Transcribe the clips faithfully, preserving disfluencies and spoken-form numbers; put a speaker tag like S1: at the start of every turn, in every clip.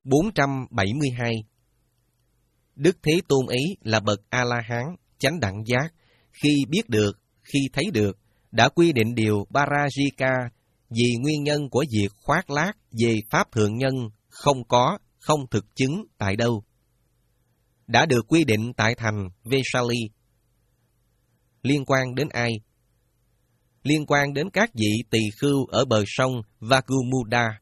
S1: bốn trăm bảy mươi hai. Đức Thế Tôn ấy là bậc A-la-hán, chánh đẳng giác, khi biết được, khi thấy được, đã quy định điều Parajika vì nguyên nhân của việc khoác lác về Pháp Thượng Nhân không có, không thực chứng tại đâu. Đã được quy định tại thành Vesali. Liên quan đến ai? Liên quan đến các vị tỳ khưu ở bờ sông Vagumuda.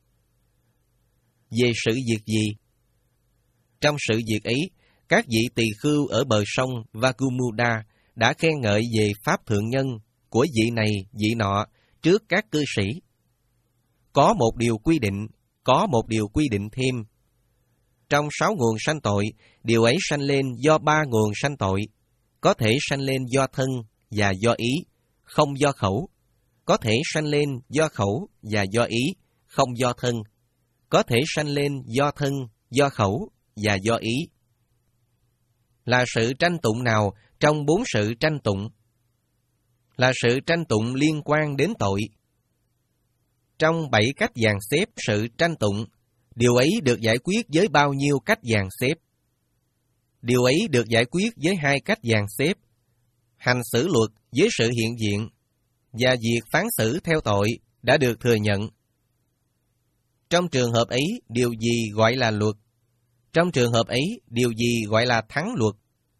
S1: Về sự việc gì? Trong sự việc ấy, các vị tỳ khưu ở bờ sông Vagumuda đã khen ngợi về Pháp Thượng Nhân của vị này, vị nọ trước các cư sĩ. Có một điều quy định, có một điều quy định thêm. Trong sáu nguồn sanh tội, điều ấy sanh lên do ba nguồn sanh tội, có thể sanh lên do thân và do ý, không do khẩu, có thể sanh lên do khẩu và do ý, không do thân, có thể sanh lên do thân, do khẩu và do ý. Là sự tranh tụng nào trong bốn sự tranh tụng? Là sự tranh tụng liên quan đến tội. Trong bảy cách dàn xếp sự tranh tụng, điều ấy được giải quyết với bao nhiêu cách dàn xếp? Điều ấy được giải quyết với hai cách dàn xếp: hành xử luật với sự hiện diện, và việc phán xử theo tội đã được thừa nhận. Trong trường hợp ấy, điều gì gọi là luật? Trong trường hợp ấy, điều gì gọi là thắng luật?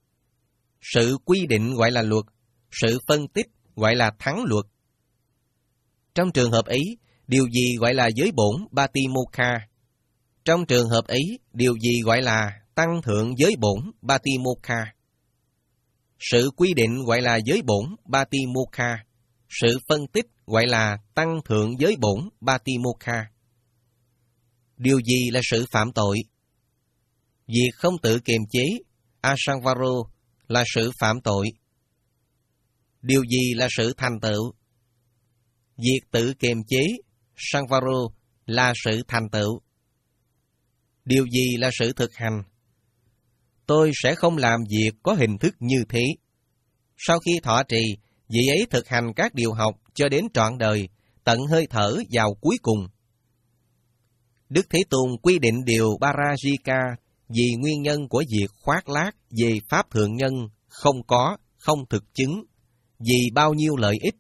S1: Sự quy định gọi là luật, sự phân tích gọi là thắng luật. Trong trường hợp ấy, điều gì gọi là giới bổn Batimokha? Trong trường hợp ấy, điều gì gọi là tăng thượng giới bổn Batimokha? Sự quy định gọi là giới bổn Batimokha, sự phân tích gọi là tăng thượng giới bổn Batimokha. Điều gì là sự phạm tội? Việc không tự kiềm chế, Asangvaro, là sự phạm tội. Điều gì là sự thành tựu? Việc tự kiềm chế, Sangvaro, là sự thành tựu. Điều gì là sự thực hành? Tôi sẽ không làm việc có hình thức như thế. Sau khi thọ trì, vị ấy thực hành các điều học cho đến trọn đời, tận hơi thở vào cuối cùng. Đức Thế Tôn quy định điều Parajika vì nguyên nhân của việc khoác lác về Pháp Thượng Nhân không có, không thực chứng, vì bao nhiêu lợi ích.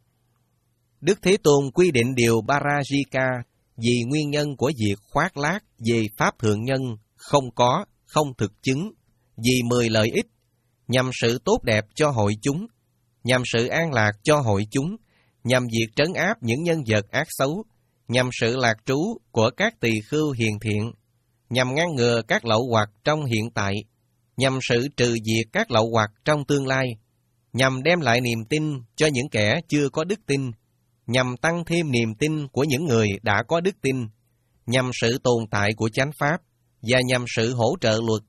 S1: Đức Thế Tôn quy định điều Parajika vì nguyên nhân của việc khoác lác về Pháp Thượng Nhân không có, không thực chứng, vì mười lợi ích, nhằm sự tốt đẹp cho hội chúng, nhằm sự an lạc cho hội chúng, nhằm việc trấn áp những nhân vật ác xấu, nhằm sự lạc trú của các tỳ khưu hiền thiện, nhằm ngăn ngừa các lậu hoặc trong hiện tại, nhằm sự trừ diệt các lậu hoặc trong tương lai, nhằm đem lại niềm tin cho những kẻ chưa có đức tin, nhằm tăng thêm niềm tin của những người đã có đức tin, nhằm sự tồn tại của chánh pháp, và nhằm sự hỗ trợ luật.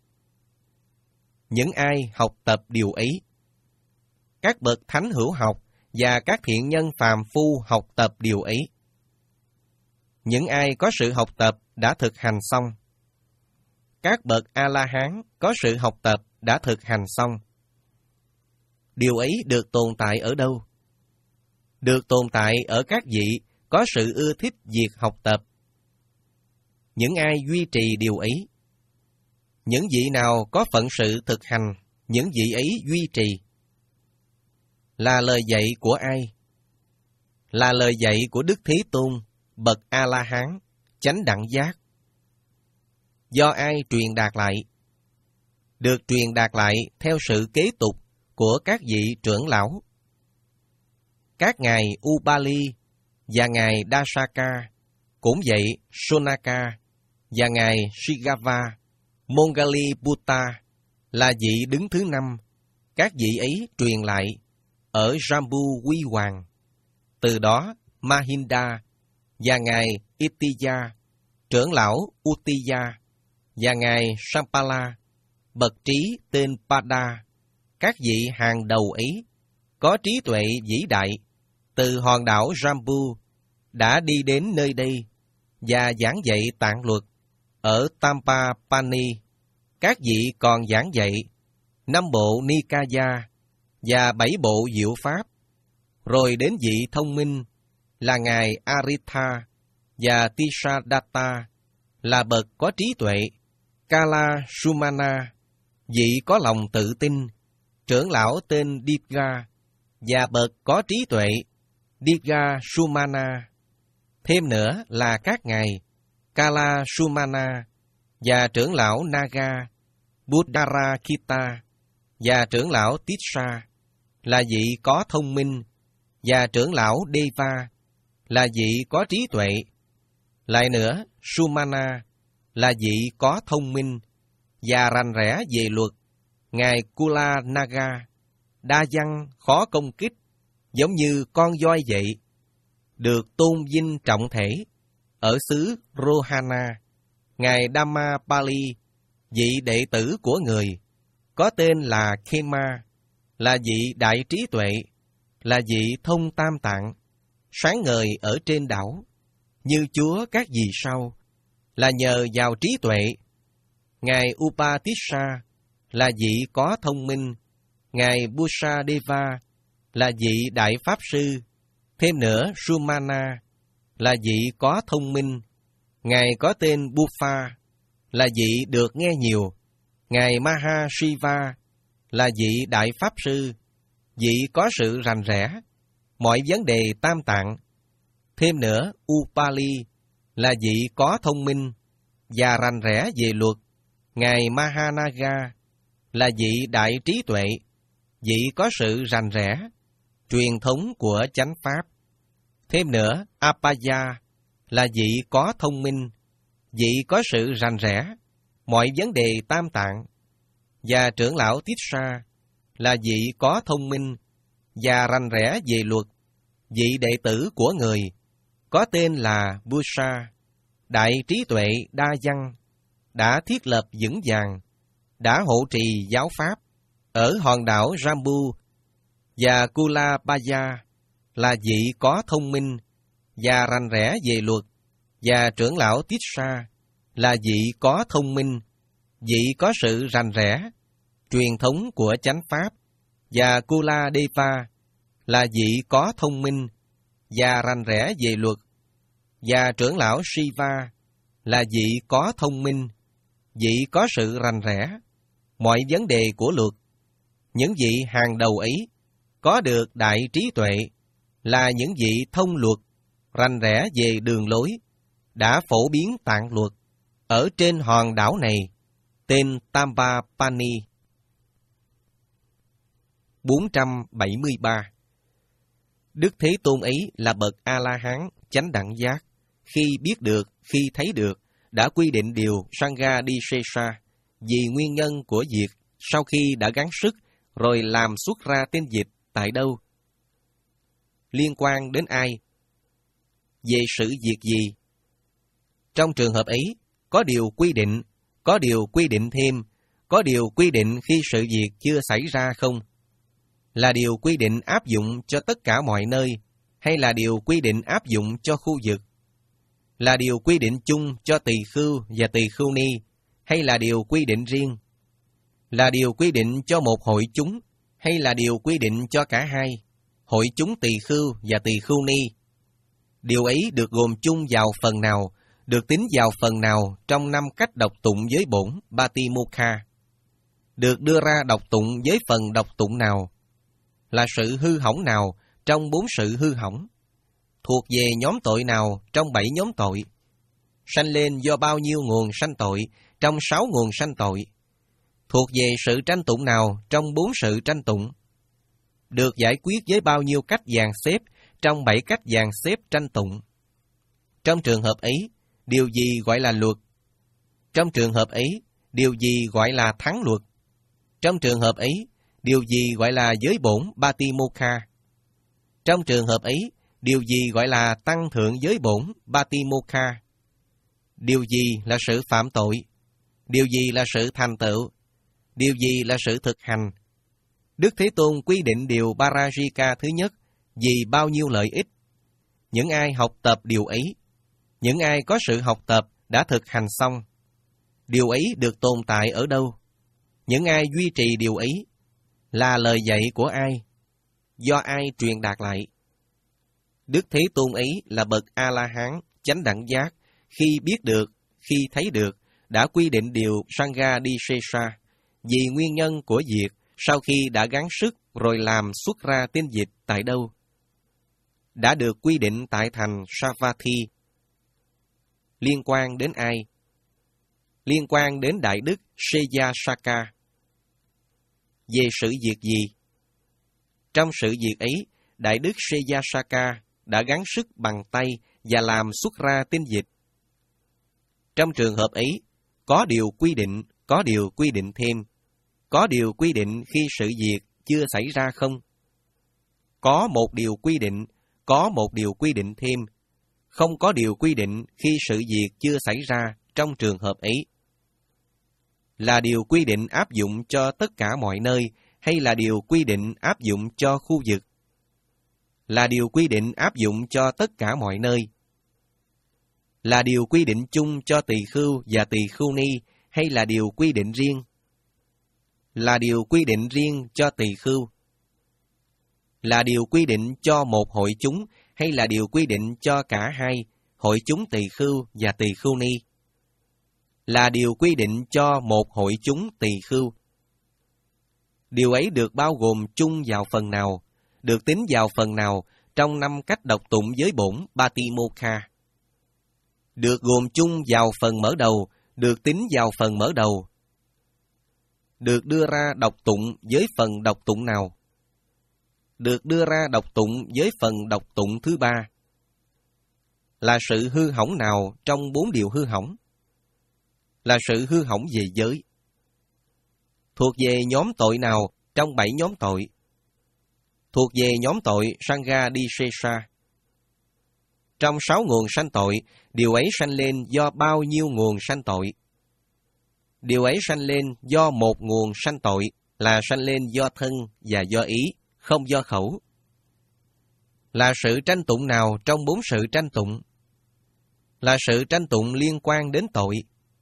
S1: Những ai học tập điều ấy? Các bậc thánh hữu học và các thiện nhân phàm phu học tập điều ấy. Những ai có sự học tập đã thực hành xong. Các bậc A-la-hán có sự học tập đã thực hành xong. Điều ấy được tồn tại ở đâu? Được tồn tại ở các vị có sự ưa thích việc học tập. Những ai duy trì điều ấy? Những vị nào có phận sự thực hành, những vị ấy duy trì. Là lời dạy của ai? Là lời dạy của Đức Thế Tôn, bậc A-la-hán, chánh đẳng giác. Do ai truyền đạt lại? Được truyền đạt lại theo sự kế tục của các vị trưởng lão. Các ngài Upali và ngài Dasaka, cũng vậy Sonaka và ngài Shigava, Mongaliputta là vị đứng thứ năm. Các vị ấy truyền lại ở Jambu Quy Hoàng. Từ đó Mahinda và ngài Itiya, trưởng lão Uttiya, và ngài Sampala, bậc trí tên Pada, các vị hàng đầu ấy có trí tuệ vĩ đại, từ hòn đảo Jambu đã đi đến nơi đây và giảng dạy tạng luật ở Tampapani. Các vị còn giảng dạy năm bộ Nikaya và bảy bộ diệu pháp, rồi đến vị thông minh là ngài Aritha và Tisadatta là bậc có trí tuệ. Kala Sumana, vị có lòng tự tin. Trưởng lão tên Divga, và bậc có trí tuệ, Divga Sumana. Thêm nữa là các ngài Kala Sumana, và trưởng lão Naga, Buddharakita, và trưởng lão Tissa, là vị có thông minh, và trưởng lão Deva, là vị có trí tuệ. Lại nữa, Sumana, là vị có thông minh, và rành rẽ về luật. Ngài Kula Naga, đa văn, khó công kích, giống như con voi vậy, được tôn vinh trọng thể, ở xứ Rohana. Ngài Dhammapali, vị đệ tử của người, có tên là Khema, là vị đại trí tuệ, là vị thông tam tạng, sáng ngời ở trên đảo, như Chúa các vì sao, là nhờ vào trí tuệ. Ngài Upatissa, là vị có thông minh. Ngài Busadeva, là vị đại pháp sư. Thêm nữa, Sumana, là vị có thông minh. Ngài có tên Buffa, là vị được nghe nhiều. Ngài Mahashiva, là vị đại pháp sư, vị có sự rành rẽ mọi vấn đề tam tạng. Thêm nữa, Upali, là vị có thông minh và rành rẽ về luật. Ngài Mahanaga, là vị đại trí tuệ, vị có sự rành rẽ truyền thống của chánh pháp. Thêm nữa, Apaya, là vị có thông minh, vị có sự rành rẽ mọi vấn đề tam tạng. Và trưởng lão Tissa, là vị có thông minh và rành rẽ về luật, vị đệ tử của người, có tên là Busa, đại trí tuệ đa văn, đã thiết lập vững vàng, đã hộ trì giáo pháp ở hòn đảo Jambu. Và Kulabaya, là vị có thông minh và rành rẽ về luật. Và trưởng lão Tissa, là vị có thông minh, vị có sự rành rẽ truyền thống của chánh pháp. Và Kuladeva, là vị có thông minh và rành rẽ về luật. Và trưởng lão Shiva, là vị có thông minh, vị có sự rành rẽ mọi vấn đề của luật. Những vị hàng đầu ấy có được đại trí tuệ, là những vị thông luật, rành rẽ về đường lối, đã phổ biến tạng luật ở trên hòn đảo này, tên Tambapani. bốn trăm bảy mươi ba. Đức Thế Tôn ấy là bậc A-la-hán chánh đẳng giác, khi biết được, khi thấy được, đã quy định điều Sangha-đi-sesa vì nguyên nhân của việc sau khi đã gắng sức rồi làm xuất ra tên dịch tại đâu, liên quan đến ai, về sự việc gì. Trong trường hợp ấy, có điều quy định, có điều quy định thêm, có điều quy định khi sự việc chưa xảy ra không? Là điều quy định áp dụng cho tất cả mọi nơi, hay là điều quy định áp dụng cho khu vực? Là điều quy định chung cho tỳ khưu và tỳ khưu ni, hay là điều quy định riêng? Là điều quy định cho một hội chúng, hay là điều quy định cho cả hai, hội chúng tỳ khưu và tỳ khưu ni? Điều ấy được gồm chung vào phần nào, được tính vào phần nào trong năm cách đọc tụng với bổn Batimukha? Được đưa ra đọc tụng với phần đọc tụng nào? Là sự hư hỏng nào trong bốn sự hư hỏng? Thuộc về nhóm tội nào trong bảy nhóm tội? Sanh lên do bao nhiêu nguồn sanh tội trong sáu nguồn sanh tội? Thuộc về sự tranh tụng nào trong bốn sự tranh tụng? Được giải quyết với bao nhiêu cách dàn xếp trong bảy cách dàn xếp tranh tụng? Trong trường hợp ấy, điều gì gọi là luật? Trong trường hợp ấy, điều gì gọi là thắng luật? Trong trường hợp ấy, điều gì gọi là giới bổn Batimokha? Trong trường hợp ấy, điều gì gọi là tăng thượng giới bổn Batimokha? Điều gì là sự phạm tội? Điều gì là sự thành tựu? Điều gì là sự thực hành? Đức Thế Tôn quy định điều Parajika thứ nhất vì bao nhiêu lợi ích? Những ai học tập điều ấy, những ai có sự học tập đã thực hành xong, điều ấy được tồn tại ở đâu? Những ai duy trì điều ấy, là lời dạy của ai? Do ai truyền đạt lại? Đức Thế Tôn ấy là bậc A-la-hán chánh đẳng giác, khi biết được, khi thấy được, đã quy định điều Sanghadisesa vì nguyên nhân của việc sau khi đã gắng sức rồi làm xuất ra tinh dịch tại đâu. Đã được quy định tại thành Savatthi. Liên quan đến ai? Liên quan đến Đại Đức Seyasaka. Về sự việc gì? Trong sự việc ấy, Đại Đức Seyasaka đã gắng sức bằng tay và làm xuất ra tinh dịch. Trong trường hợp ấy, có điều quy định, có điều quy định thêm. Có điều quy định khi sự việc chưa xảy ra không? Có một điều quy định, có một điều quy định thêm. Không có điều quy định khi sự việc chưa xảy ra trong trường hợp ấy. Là điều quy định áp dụng cho tất cả mọi nơi hay là điều quy định áp dụng cho khu vực? Là điều quy định áp dụng cho tất cả mọi nơi. Là điều quy định chung cho tỳ khưu và tỳ khưu ni hay là điều quy định riêng? Là điều quy định riêng cho tỳ khưu. Là điều quy định cho một hội chúng hay là điều quy định cho cả hai, hội chúng tỳ khưu và tỳ khưu ni? Là điều quy định cho một hội chúng tỳ khưu. Điều ấy được bao gồm chung vào phần nào, được tính vào phần nào trong năm cách đọc tụng giới bổn Patimokkha. Được gồm chung vào phần mở đầu, được tính vào phần mở đầu. Được đưa ra đọc tụng với phần đọc tụng nào? Được đưa ra đọc tụng với phần đọc tụng thứ ba. Là sự hư hỏng nào trong bốn điều hư hỏng? Là sự hư hỏng về giới. Thuộc về nhóm tội nào trong bảy nhóm tội? Thuộc về nhóm tội Sanghadisesa. Trong sáu nguồn sanh tội, điều ấy sanh lên do bao nhiêu nguồn sanh tội? Điều ấy sanh lên do một nguồn sanh tội, là sanh lên do thân và do ý, không do khẩu. Là sự tranh tụng nào trong bốn sự tranh tụng? Là sự tranh tụng liên quan đến tội.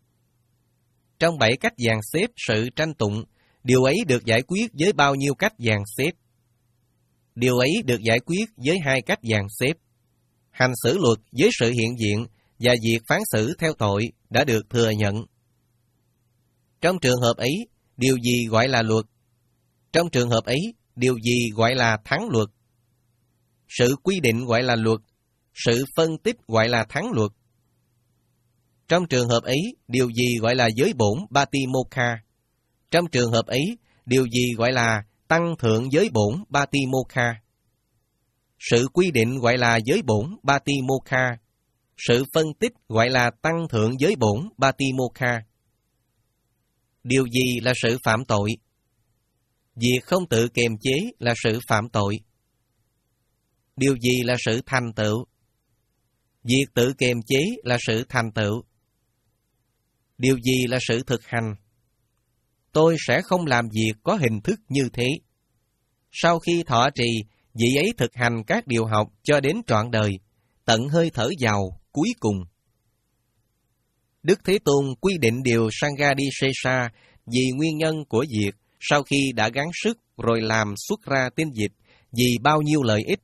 S1: Trong bảy cách dàn xếp sự tranh tụng, điều ấy được giải quyết với bao nhiêu cách dàn xếp? Điều ấy được giải quyết với hai cách dàn xếp. Hành xử luật với sự hiện diện và việc phán xử theo tội đã được thừa nhận. Trong trường hợp ấy, điều gì gọi là luật? Trong trường hợp ấy, điều gì gọi là thắng luật? Sự quy định gọi là luật, sự phân tích gọi là thắng luật. Trong trường hợp ấy, điều gì gọi là giới bổn Patimokkha? Trong trường hợp ấy, điều gì gọi là tăng thượng giới bổn Patimokkha? Sự quy định gọi là giới bổn Patimokkha. Sự phân tích gọi là tăng thượng giới bổn Patimokkha. Điều gì là sự phạm tội? Việc không tự kiềm chế là sự phạm tội. Điều gì là sự thành tựu? Việc tự kiềm chế là sự thành tựu. Điều gì là sự thực hành? Tôi sẽ không làm việc có hình thức như thế. Sau khi thọ trì, vị ấy thực hành các điều học cho đến trọn đời, tận hơi thở vào cuối cùng. Đức Thế Tôn quy định điều Sanghadisesa vì nguyên nhân của việc sau khi đã gắng sức rồi làm xuất ra tinh dịch vì bao nhiêu lợi ích.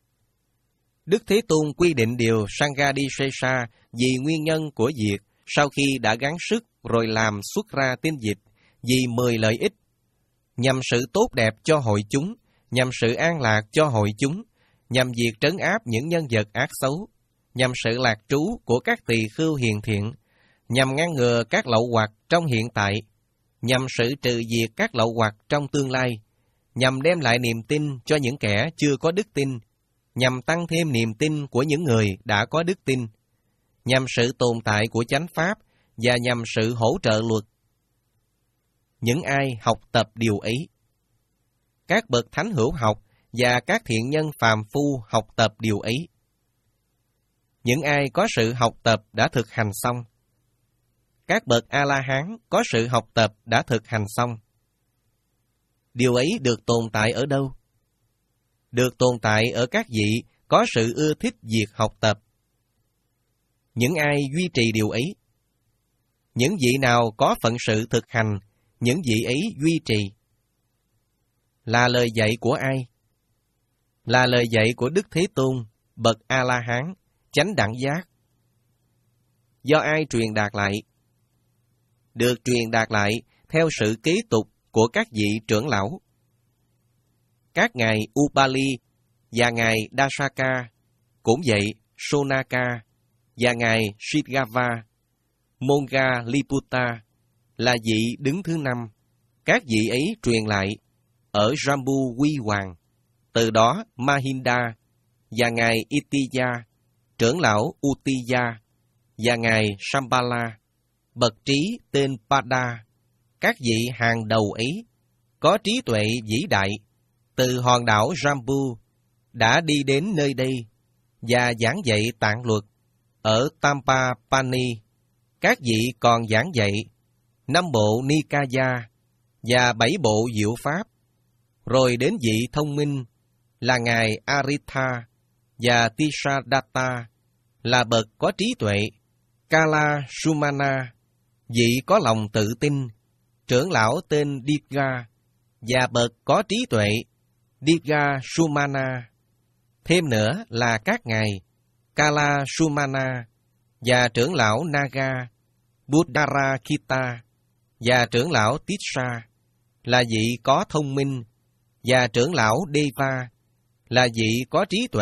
S1: Đức Thế Tôn quy định điều Sanghadisesa vì nguyên nhân của việc sau khi đã gắng sức rồi làm xuất ra tinh dịch vì mười lợi ích, nhằm sự tốt đẹp cho hội chúng, nhằm sự an lạc cho hội chúng, nhằm việc trấn áp những nhân vật ác xấu, nhằm sự lạc trú của các tỳ khưu hiền thiện, nhằm ngăn ngừa các lậu hoặc trong hiện tại, nhằm sự trừ diệt các lậu hoặc trong tương lai, nhằm đem lại niềm tin cho những kẻ chưa có đức tin, nhằm tăng thêm niềm tin của những người đã có đức tin, nhằm sự tồn tại của chánh pháp và nhằm sự hỗ trợ luật. Những ai học tập điều ấy? Các bậc thánh hữu học và các thiện nhân phàm phu học tập điều ấy. Những ai có sự học tập đã thực hành xong. Các bậc A-la-hán có sự học tập đã thực hành xong. Điều ấy được tồn tại ở đâu? Được tồn tại ở các vị có sự ưa thích việc học tập. Những ai duy trì điều ấy? Những vị nào có phận sự thực hành, những vị ấy duy trì. Là lời dạy của ai? Là lời dạy của Đức Thế Tôn, bậc A-la-hán, chánh đẳng giác. do ai truyền đạt lại? Được truyền đạt lại theo sự kế tục của các vị trưởng lão. Các ngài Upali và ngài Dasaka, cũng vậy Sonaka và ngài Shidgava, Mongaliputta là vị đứng thứ năm. Các vị ấy truyền lại ở Jambu Quy Hoàng. Từ đó Mahinda và ngài Itiya, trưởng lão Utiya và ngài Shambhala, bậc trí tên Pada, các vị hàng đầu ấy có trí tuệ vĩ đại, từ hòn đảo Jambu đã đi đến nơi đây và giảng dạy tạng luật ở Tampapani. Các vị còn giảng dạy năm bộ Nikaya và bảy bộ diệu pháp. Rồi đến vị thông minh là ngài Aritha và Tisadatta là bậc có trí tuệ, Kala Sumana, vị có lòng tự tin, trưởng lão tên Digha và bậc có trí tuệ, Digha Sumana. Thêm nữa là các ngài Kala Sumana và trưởng lão Naga, Buddharakita và trưởng lão Tissa là vị có thông minh, và trưởng lão Deva là vị có trí tuệ.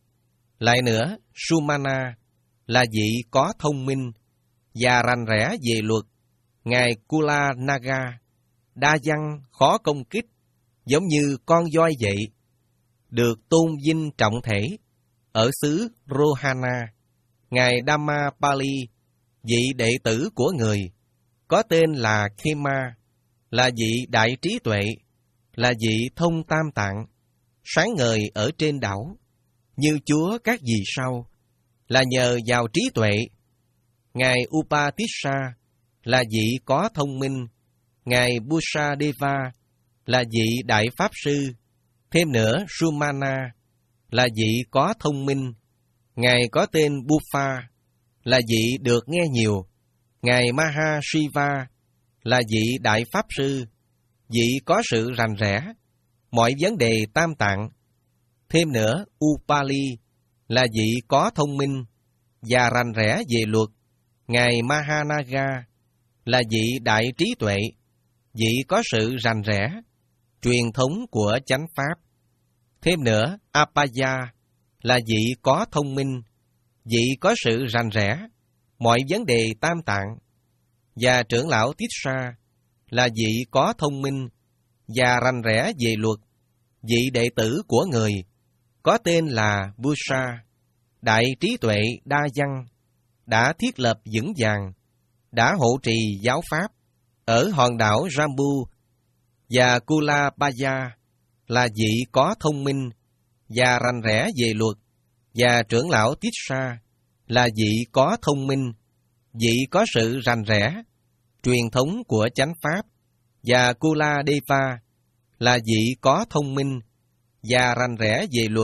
S1: Lại nữa, Sumana là vị có thông minh và rành rẽ về luật. Ngài Kula Naga đa văn khó công kích, giống như con voi vậy, được tôn vinh trọng thể ở xứ Rohana. Ngài Dhammapali, vị đệ tử của người, có tên là Khema, là vị đại trí tuệ, là vị thông tam tạng, sáng ngời ở trên đảo, như Chúa các vì sao, là nhờ vào trí tuệ. Ngài Upatissa là vị có thông minh, ngài Busadeva là vị đại pháp sư. Thêm nữa, Sumana là vị có thông minh, ngài có tên Buffa là vị được nghe nhiều. Ngài Mahashiva là vị đại pháp sư, vị có sự rành rẽ mọi vấn đề tam tạng. Thêm nữa, Upali là vị có thông minh và rành rẽ về luật. Ngài Mahanaga là vị đại trí tuệ, vị có sự rành rẽ truyền thống của chánh pháp. Thêm nữa, Apaya là vị có thông minh, vị có sự rành rẽ mọi vấn đề tam tạng. Và trưởng lão Tissa là vị có thông minh và rành rẽ về luật, vị đệ tử của người, có tên là Busa, đại trí tuệ đa văn, đã thiết lập vững vàng, đã hộ trì giáo pháp ở hòn đảo Jambu. Và Kulabaya là vị có thông minh và rành rẽ về luật, và trưởng lão Tissa là vị có thông minh, vị có sự rành rẽ truyền thống của chánh pháp. Và Kuladeva là vị có thông minh và rành rẽ về luật,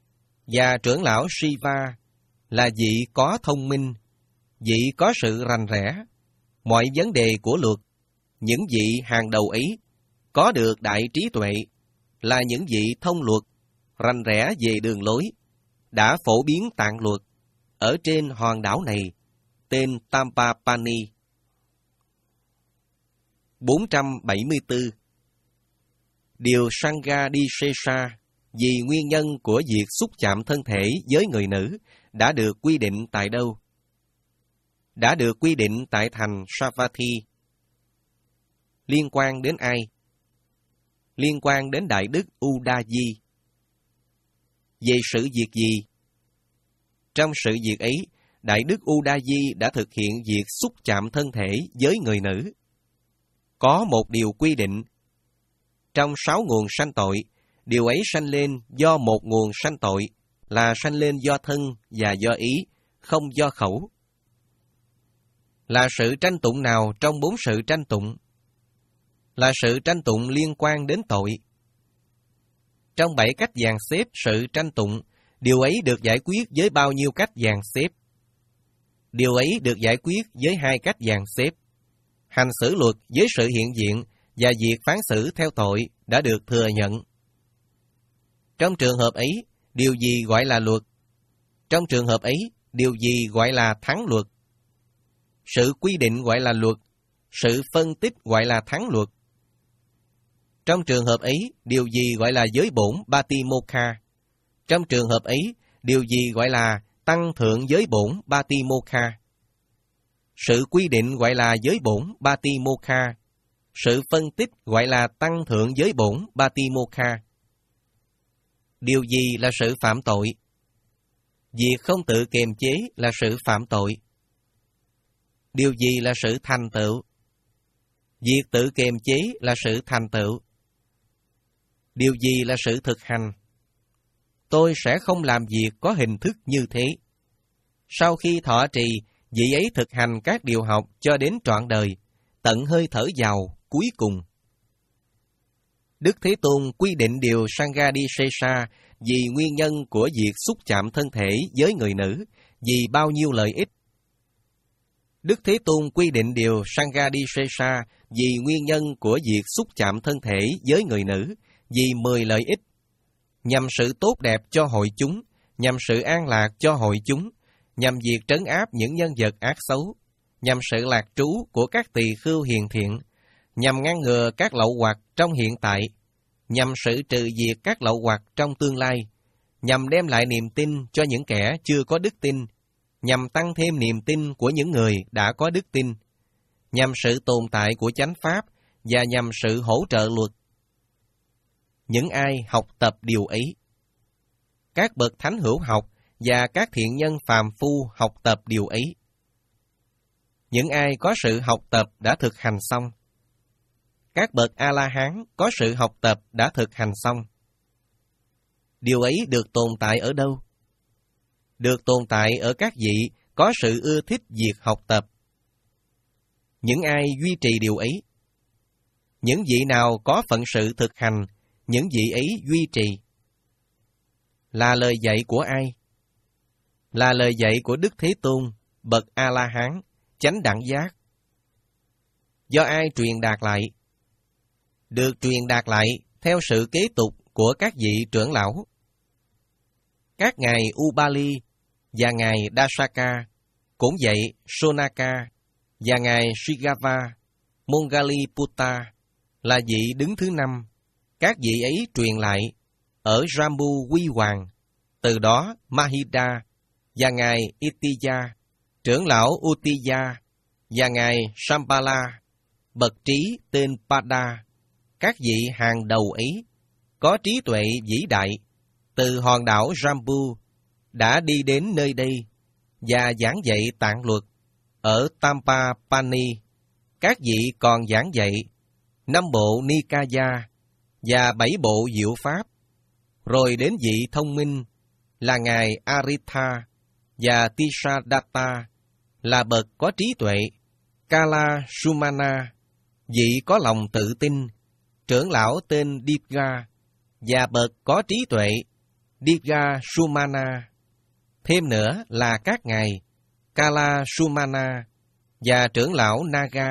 S1: và trưởng lão Shiva là vị có thông minh, vị có sự rành rẽ mọi vấn đề của luật. Những vị hàng đầu ấy có được đại trí tuệ, là những vị thông luật, rành rẽ về đường lối, đã phổ biến tạng luật ở trên hòn đảo này, tên Tampapani. bốn trăm bảy mươi tư. Điều Sanghadisesa vì nguyên nhân của việc xúc chạm thân thể với người nữ đã được quy định tại đâu? Đã được quy định tại thành Savatthi. Liên quan đến ai? Liên quan đến Đại Đức Udayi. Về sự việc gì? Trong sự việc ấy, Đại Đức Udayi đã thực hiện việc xúc chạm thân thể với người nữ. Có một điều quy định. Trong sáu nguồn sanh tội, điều ấy sanh lên do một nguồn sanh tội, là sanh lên do thân và do ý, không do khẩu. Là sự tranh tụng nào trong bốn sự tranh tụng? Là sự tranh tụng liên quan đến tội. Trong bảy cách dàn xếp sự tranh tụng, điều ấy được giải quyết với bao nhiêu cách dàn xếp? Điều ấy được giải quyết với hai cách dàn xếp. Hành xử luật với sự hiện diện và việc phán xử theo tội đã được thừa nhận. Trong trường hợp ấy, điều gì gọi là luật? Trong trường hợp ấy, điều gì gọi là thắng luật? Sự quy định gọi là luật, sự phân tích gọi là thắng luật. Trong trường hợp ấy, điều gì gọi là giới bổn Patimokkha? Trong trường hợp ấy, điều gì gọi là tăng thượng giới bổn Patimokkha? Sự quy định gọi là giới bổn Patimokkha. Sự phân tích gọi là tăng thượng giới bổn Patimokkha. Điều gì là sự phạm tội? Việc không tự kiềm chế là sự phạm tội. Điều gì là sự thành tựu? Việc tự kiềm chế là sự thành tựu. Điều gì là sự thực hành? Tôi sẽ không làm việc có hình thức như thế. Sau khi thọ trì, vị ấy thực hành các điều học cho đến trọn đời, tận hơi thở vào cuối cùng. Đức Thế Tôn quy định điều Sanghadisesa vì nguyên nhân của việc xúc chạm thân thể với người nữ, vì bao nhiêu lợi ích. Đức Thế Tôn quy định điều Sanghadisesa vì nguyên nhân của việc xúc chạm thân thể với người nữ, vì mười lợi ích, nhằm sự tốt đẹp cho hội chúng, nhằm sự an lạc cho hội chúng, nhằm việc trấn áp những nhân vật ác xấu, nhằm sự lạc trú của các tỳ khưu hiền thiện, nhằm ngăn ngừa các lậu hoặc trong hiện tại, nhằm sự trừ diệt các lậu hoặc trong tương lai, nhằm đem lại niềm tin cho những kẻ chưa có đức tin, nhằm tăng thêm niềm tin của những người đã có đức tin, nhằm sự tồn tại của chánh pháp và nhằm sự hỗ trợ luật. Những ai học tập điều ấy, các bậc thánh hữu học và các thiện nhân phàm phu học tập điều ấy. Những ai có sự học tập đã thực hành xong. Các bậc A-la-hán có sự học tập đã thực hành xong. Điều ấy được tồn tại ở đâu? Được tồn tại ở các vị có sự ưa thích việc học tập. Những ai duy trì điều ấy? Những vị nào có phận sự thực hành, những vị ấy duy trì. Là lời dạy của ai? Là lời dạy của Đức Thế Tôn, bậc A-la-hán, chánh đẳng giác. Do ai truyền đạt lại? Được truyền đạt lại theo sự kế tục của các vị trưởng lão. Các ngài Ubali và ngài Dasaka, cũng vậy Sonaka và ngài Srigava, Mongaliputta là vị đứng thứ năm. Các vị ấy truyền lại ở Jambu Quy Hoàng, từ đó Mahida và ngài Itiya, trưởng lão Uttiya và ngài Sampala, bậc trí tên Pada. Các vị hàng đầu ấy có trí tuệ vĩ đại từ hòn đảo Jambu đã đi đến nơi đây và giảng dạy tạng luật ở Tampapani. Các vị còn giảng dạy năm bộ Nikaya và bảy bộ diệu pháp, rồi đến vị thông minh là ngài Aritha và Tisadatta là bậc có trí tuệ, Kala Sumana, vị có lòng tự tin, trưởng lão tên Dipga và bậc có trí tuệ, Dipga Sumana. Thêm nữa là các ngài Kala Sumana và trưởng lão Naga,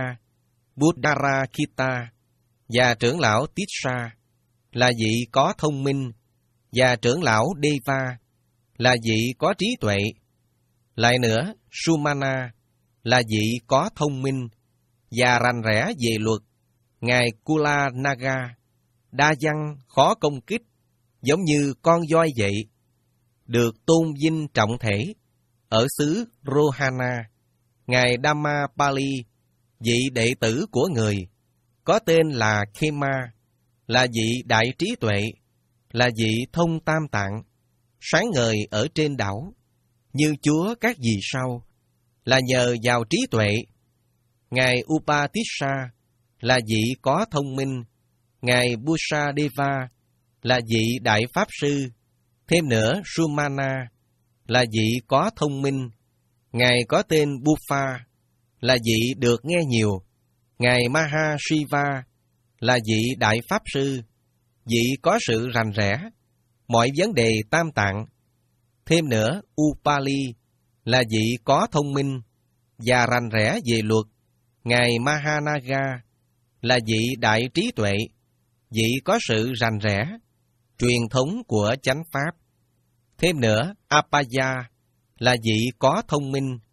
S1: Buddharakita và trưởng lão Tissa là vị có thông minh, và trưởng lão Deva là vị có trí tuệ. Lại nữa, Sumana là vị có thông minh và rành rẽ về luật, ngài Kula Naga, đa văn khó công kích, giống như con voi vậy, được tôn vinh trọng thể ở xứ Rohana. Ngài Dhammapali, vị đệ tử của người, có tên là Khema, là vị đại trí tuệ, là vị thông tam tạng, sáng ngời ở trên đảo, như Chúa các vì sao, là nhờ vào trí tuệ. Ngài Upatissa là vị có thông minh, ngài Busadeva là vị đại pháp sư, thêm nữa Sumana là vị có thông minh, ngài có tên Buffa là vị được nghe nhiều, ngài Mahashiva là vị đại pháp sư, vị có sự rành rẽ mọi vấn đề tam tạng. Thêm nữa, Upali là vị có thông minh và rành rẽ về luật, ngài Mahanaga là vị đại trí tuệ, vị có sự rành rẽ truyền thống của chánh pháp. Thêm nữa, Apaya là vị có thông minh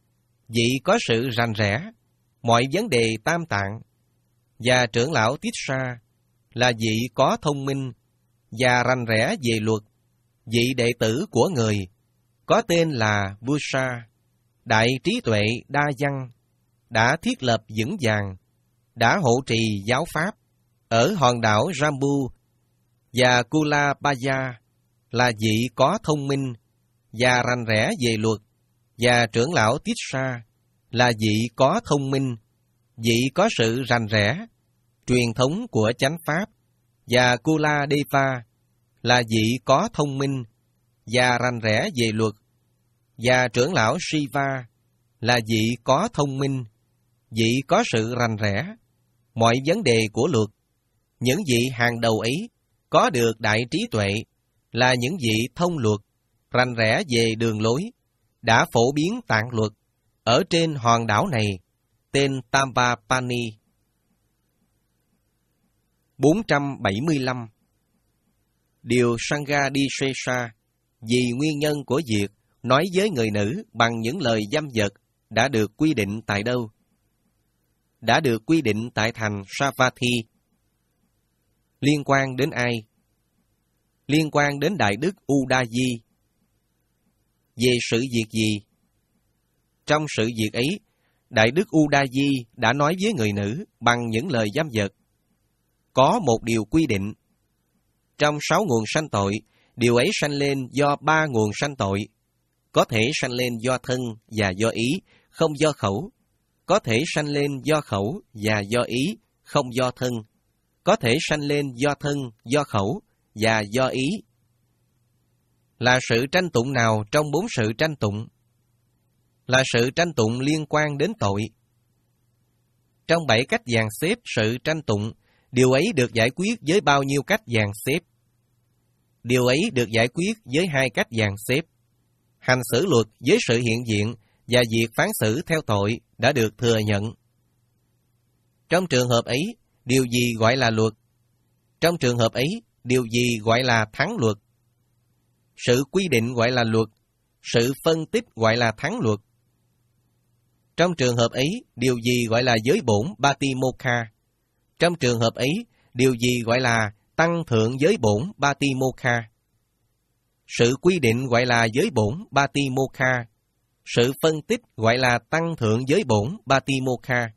S1: vị có sự rành rẽ mọi vấn đề tam tạng, và trưởng lão Tissa là vị có thông minh và rành rẽ về luật. Vị đệ tử của người có tên là Vusa, đại trí tuệ đa văn, đã thiết lập vững vàng, đã hộ trì giáo pháp ở hòn đảo Jambu, và Kulabaya là vị có thông minh và rành rẽ về luật, và trưởng lão Tissa là vị có thông minh, vị có sự rành rẽ truyền thống của chánh pháp, và Kuladeva là vị có thông minh và rành rẽ về luật, và trưởng lão Shiva là vị có thông minh, vị có sự rành rẽ mọi vấn đề của luật. Những vị hàng đầu ấy có được đại trí tuệ, là những vị thông luật, rành rẽ về đường lối, đã phổ biến tạng luật ở trên hòn đảo này, tên Tambapani. bốn trăm bảy mươi lăm. Điều Sanghadisesa vì nguyên nhân của việc nói với người nữ bằng những lời dâm dật đã được quy định tại đâu? Đã được quy định tại thành Savatthi. Liên quan đến ai? Liên quan đến Đại Đức Udayi. Về sự việc gì? Trong sự việc ấy, Đại Đức Udayi đã nói với người nữ bằng những lời dâm dật. Có một điều quy định. Trong sáu nguồn sanh tội, điều ấy sanh lên do ba nguồn sanh tội. Có thể sanh lên do thân và do ý, không do khẩu. Có thể sanh lên do khẩu và do ý, không do thân. Có thể sanh lên do thân, do khẩu và do ý. Là sự tranh tụng nào trong bốn sự tranh tụng? Là sự tranh tụng liên quan đến tội. Trong bảy cách dàn xếp sự tranh tụng, điều ấy được giải quyết với bao nhiêu cách dàn xếp? Điều ấy được giải quyết với hai cách dàn xếp. Hành xử luật với sự hiện diện và việc phán xử theo tội đã được thừa nhận. Trong trường hợp ấy, điều gì gọi là luật? Trong trường hợp ấy, điều gì gọi là thắng luật? Sự quy định gọi là luật, sự phân tích gọi là thắng luật. Trong trường hợp ấy, điều gì gọi là giới bổn Batimokha? Trong trường hợp ấy, điều gì gọi là tăng thượng giới bổn Batimokha? Sự quy định gọi là giới bổn Batimokha. Sự phân tích gọi là tăng thượng giới bổn Batimokha.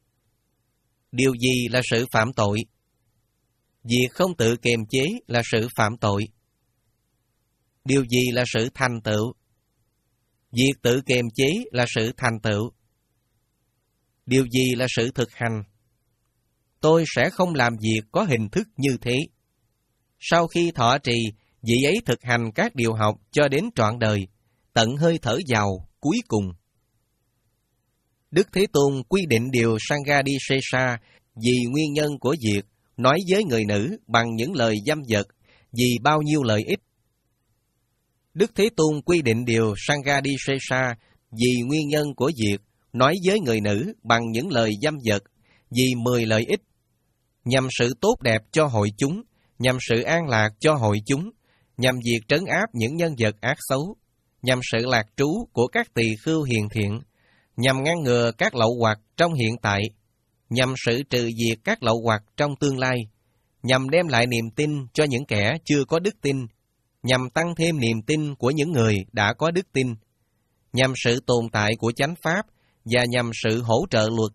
S1: Điều gì là sự phạm tội? Việc không tự kiềm chế là sự phạm tội. Điều gì là sự thành tựu? Việc tự kiềm chế là sự thành tựu. Điều gì là sự thực hành? Tôi sẽ không làm việc có hình thức như thế. Sau khi thọ trì, vị ấy thực hành các điều học cho đến trọn đời, tận hơi thở vào cuối cùng. Đức Thế Tôn quy định điều Sanghadisesa vì nguyên nhân của việc nói với người nữ bằng những lời dâm dật vì bao nhiêu lợi ích. Đức Thế Tôn quy định điều Sanghadisesa vì nguyên nhân của việc nói với người nữ bằng những lời dâm dật vì mười lợi ích, nhằm sự tốt đẹp cho hội chúng, nhằm sự an lạc cho hội chúng, nhằm việc trấn áp những nhân vật ác xấu, nhằm sự lạc trú của các tỳ khưu hiền thiện, nhằm ngăn ngừa các lậu hoặc trong hiện tại, nhằm sự trừ diệt các lậu hoặc trong tương lai, nhằm đem lại niềm tin cho những kẻ chưa có đức tin, nhằm tăng thêm niềm tin của những người đã có đức tin, nhằm sự tồn tại của chánh pháp và nhằm sự hỗ trợ luật.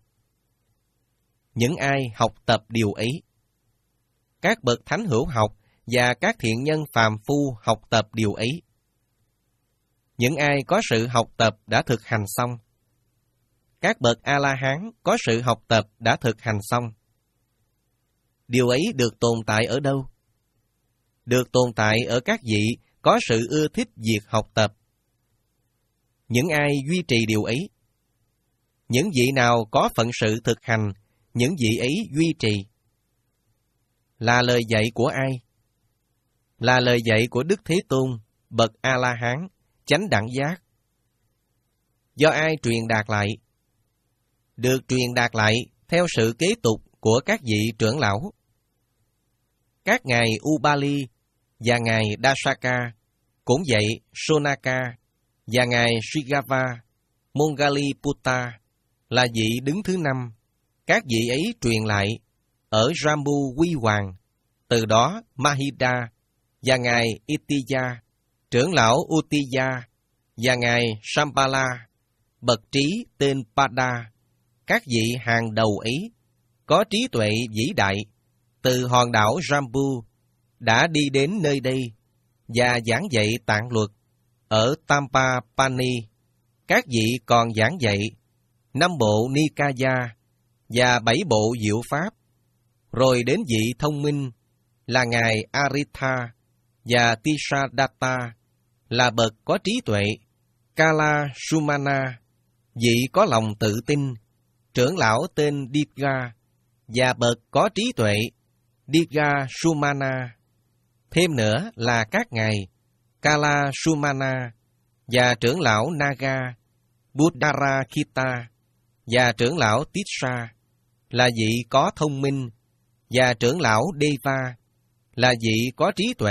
S1: Những ai học tập điều ấy? Các bậc thánh hữu học và các thiện nhân phàm phu học tập điều ấy. Những ai có sự học tập đã thực hành xong. Các bậc A-la-hán có sự học tập đã thực hành xong. Điều ấy được tồn tại ở đâu? Được tồn tại ở các vị có sự ưa thích việc học tập. Những ai duy trì điều ấy? Những vị nào có phận sự thực hành, những vị ấy duy trì. Là lời dạy của ai? Là lời dạy của Đức Thế Tôn, bậc A-la-hán, chánh đẳng giác. Do ai truyền đạt lại? Được truyền đạt lại theo sự kế tục của các vị trưởng lão. Các ngài Ubali và ngài Dasaka, cũng vậy Sonaka và ngài Srigava Mongaliputa là vị đứng thứ năm. Các vị ấy truyền lại ở Jambu Quy Hoàng. Từ đó Mahida và ngài Itiya, trưởng lão Uttiya và ngài Shambhala, bậc trí tên Pada, các vị hàng đầu ấy có trí tuệ vĩ đại, từ hòn đảo Jambu đã đi đến nơi đây và giảng dạy tạng luật ở Tampapani. Các vị còn giảng dạy năm bộ Nikaya và bảy bộ diệu pháp. Rồi đến vị thông minh là ngài Aritha và Tisadatta là bậc có trí tuệ. Kala Sumana, vị có lòng tự tin, trưởng lão tên Digha và bậc có trí tuệ Digha Sumana. Thêm nữa là các ngài Kala Sumana và trưởng lão Naga, Buddharakita và trưởng lão Tissa là vị có thông minh, và trưởng lão Deva là vị có trí tuệ.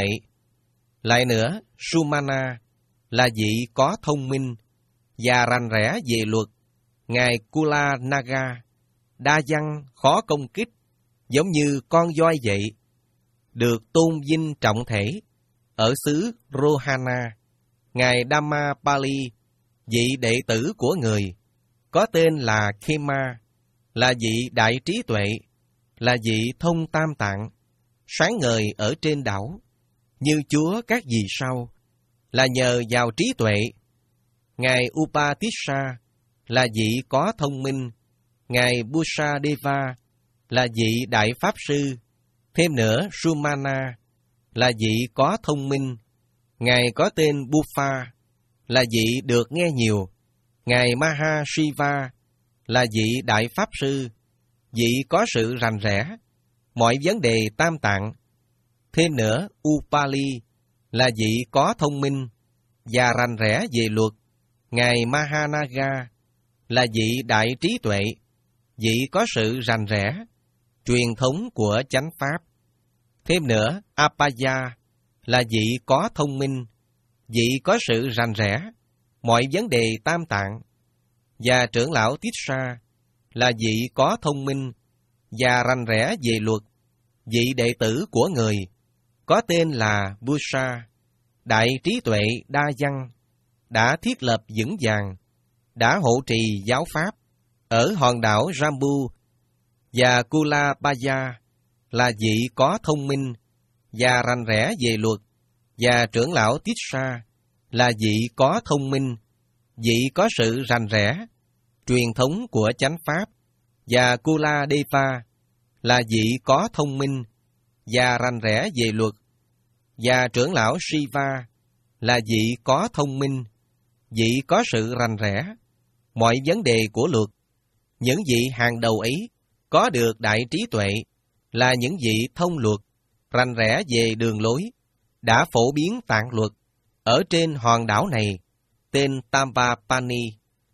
S1: Lại nữa, Sumana là vị có thông minh và rành rẽ về luật. Ngài Kula Naga, đa văn, khó công kích, giống như con voi vậy, được tôn vinh trọng thể ở xứ Rohana. Ngài Dhammapali, vị đệ tử của người, có tên là Khema, là vị đại trí tuệ, là vị thông tam tạng, sáng ngời ở trên đảo, như Chúa các vì sao, là nhờ vào trí tuệ. Ngài Upatissa là vị có thông minh. Ngài Busadeva là vị đại pháp sư. Thêm nữa, Sumana là vị có thông minh. Ngài có tên Buffa là vị được nghe nhiều. Ngài Mahashiva là vị đại pháp sư, vị có sự rành rẽ mọi vấn đề tam tạng. Thêm nữa, Upali là vị có thông minh và rành rẽ về luật. Ngài Mahanaga là vị đại trí tuệ, vị có sự rành rẽ truyền thống của chánh pháp. Thêm nữa, Apaya là vị có thông minh, vị có sự rành rẽ mọi vấn đề tam tạng. Và trưởng lão Tissa là vị có thông minh và rành rẽ về luật, vị đệ tử của người, có tên là Busa, đại trí tuệ đa văn, đã thiết lập vững vàng, đã hộ trì giáo pháp ở hòn đảo Jambu. Và Kulabaya là vị có thông minh và rành rẽ về luật, và trưởng lão Tissa là vị có thông minh, vị có sự rành rẽ truyền thống của chánh pháp. Và Kuladeva là vị có thông minh và rành rẽ về luật, và trưởng lão Shiva là vị có thông minh, vị có sự rành rẽ mọi vấn đề của luật. Những vị hàng đầu ấy có được đại trí tuệ, là những vị thông luật, rành rẽ về đường lối, đã phổ biến tạng luật ở trên hòn đảo này tên Tampapani.